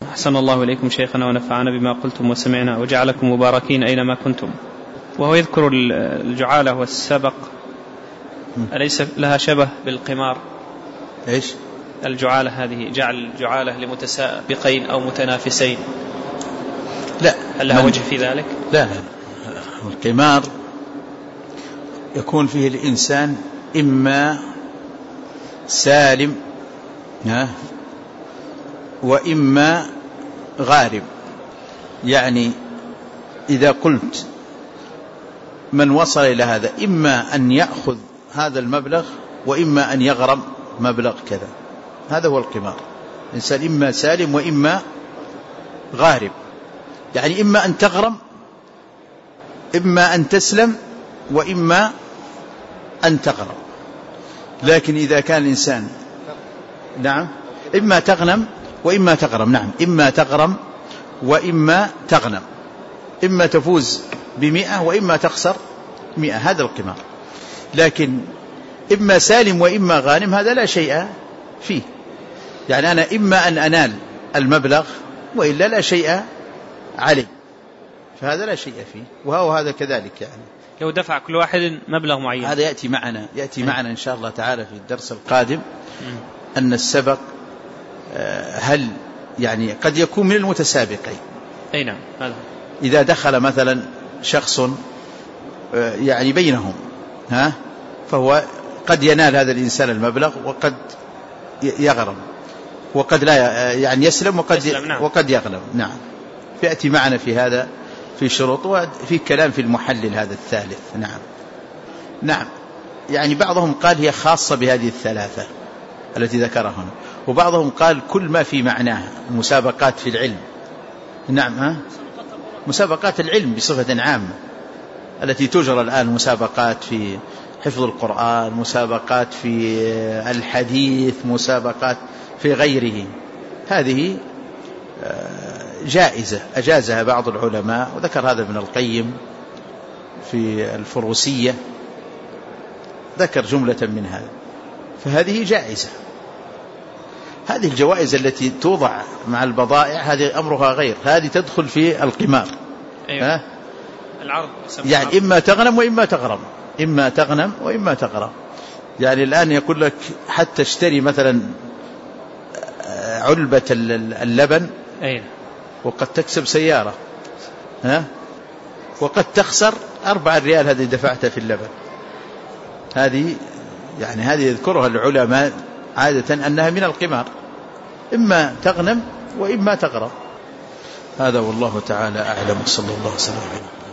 أحسن الله إليكم شيخنا ونفعنا بما قلتم وسمعنا وجعلكم مباركين أينما كنتم. وهو يذكر الجعالة والسبق، أليس لها شبه بالقمار؟ إيش الجعالة هذه، جعل الجعالة لمتسابقين أو متنافسين، لا، هل لها وجه في ذلك؟ لا، القمار يكون فيه الإنسان إما سالم وإما غارم. يعني إذا قلت من وصل إلى هذا إما أن يأخذ هذا المبلغ وإما أن يغرم مبلغ كذا، هذا هو القمار. الإنسان إما سالم وإما غارم، يعني إما أن تغرم، إما أن تسلم، وإما أن تغرم. لكن إذا كان الإنسان إما تغنم وإما تغرم، إما تغرم وإما تغنم، إما تفوز ب100 وإما تخسر 100، هذا القمار. لكن إما سالم وإما غانم هذا لا شيء فيه، يعني أنا إما أن أنال المبلغ وإلا لا شيء عليه، فهذا لا شيء فيه. وهذا كذلك، يعني لو دفع كل واحد مبلغ معين. هذا يأتي معنا إن شاء الله تعالى في الدرس القادم، أن السبق هل يعني قد يكون من المتسابقين. أي نعم. هذا إذا دخل مثلا شخص يعني بينهم فهو قد ينال هذا الإنسان المبلغ وقد يغرم، وقد لا يعني يسلم وقد يغلب. نعم، يأتي معنا في هذا في شروط، وفي كلام في المحلل هذا الثالث. نعم، يعني بعضهم قال هي خاصة بهذه الثلاثة التي ذكرها هنا، وبعضهم قال كل ما في معناها، مسابقات في العلم. نعم، مسابقات العلم بصفة عامة التي تجرى الآن، مسابقات في حفظ القرآن، مسابقات في الحديث، مسابقات في غيره، هذه جائزة أجازها بعض العلماء، وذكر هذا ابن القيم في الفروسية، ذكر جملة من هذا، فهذه جائزة. هذه الجوائز التي توضع مع البضائع هذه أمرها غير، هذه تدخل في القمار. أيوة. العرض يعني إما تغنم وإما تغرم، إما تغنم وإما تغرم. يعني الآن يقول لك حتى اشتري مثلا علبة اللبن، أيوة، وقد تكسب سيارة، وقد تخسر 4 ريال هذه دفعتها في اللبن. هذه يذكرها العلماء عادة أنها من القمار، إما تغنم وإما تغرم. هذا والله تعالى أعلم، صلى الله عليه وسلم.